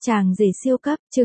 Chàng rể siêu cấp, chương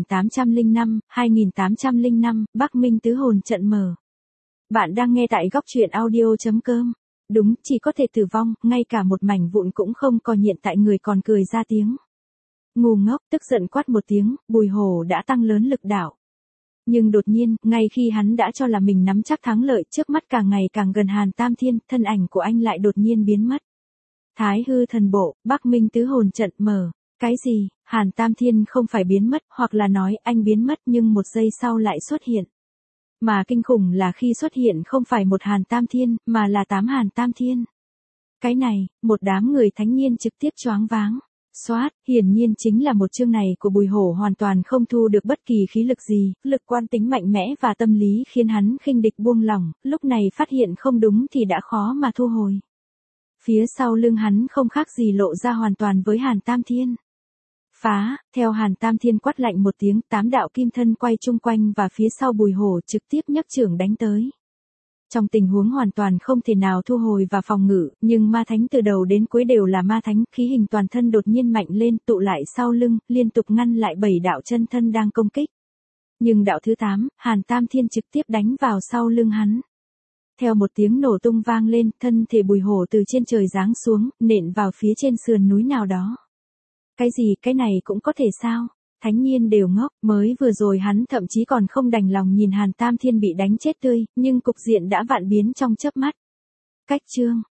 2805, Bắc Minh tứ hồn trận mở. Bạn đang nghe tại góc truyện audio.com. Đúng, chỉ có thể tử vong, ngay cả một mảnh vụn cũng không còn hiện tại người còn cười ra tiếng. Ngu ngốc, tức giận quát một tiếng, Bùi Hổ đã tăng lớn lực đạo. Nhưng đột nhiên, ngay khi hắn đã cho là mình nắm chắc thắng lợi, trước mắt càng ngày càng gần Hàn Tam Thiên, thân ảnh của anh lại đột nhiên biến mất. Thái hư thần bộ, Bắc Minh tứ hồn trận mở. Cái gì? Hàn Tam Thiên không phải biến mất, hoặc là nói anh biến mất nhưng một giây sau lại xuất hiện. Mà kinh khủng là khi xuất hiện không phải một Hàn Tam Thiên, mà là 8 Hàn Tam Thiên. Cái này, một đám người thánh nhiên trực tiếp choáng váng. Xoát, hiển nhiên chính là một chương này của Bùi Hổ hoàn toàn không thu được bất kỳ khí lực gì, lực quan tính mạnh mẽ và tâm lý khiến hắn khinh địch buông lỏng, lúc này phát hiện không đúng thì đã khó mà thu hồi. Phía sau lưng hắn không khác gì lộ ra hoàn toàn với Hàn Tam Thiên. Phá, theo Hàn Tam Thiên quát lạnh một tiếng, 8 đạo kim thân quay chung quanh và phía sau Bùi Hổ trực tiếp nhấc chưởng đánh tới. Trong tình huống hoàn toàn không thể nào thu hồi và phòng ngự, nhưng ma thánh từ đầu đến cuối đều là ma thánh, khí hình toàn thân đột nhiên mạnh lên tụ lại sau lưng, liên tục ngăn lại 7 đạo chân thân đang công kích. Nhưng đạo thứ 8, Hàn Tam Thiên trực tiếp đánh vào sau lưng hắn. Theo một tiếng nổ tung vang lên, thân thể Bùi Hổ từ trên trời giáng xuống, nện vào phía trên sườn núi nào đó. Cái gì, cái này cũng có thể sao? Thánh nhiên đều ngốc, mới vừa rồi hắn thậm chí còn không đành lòng nhìn Hàn Tam Thiên bị đánh chết tươi, nhưng cục diện đã vạn biến trong chớp mắt. Cách chương,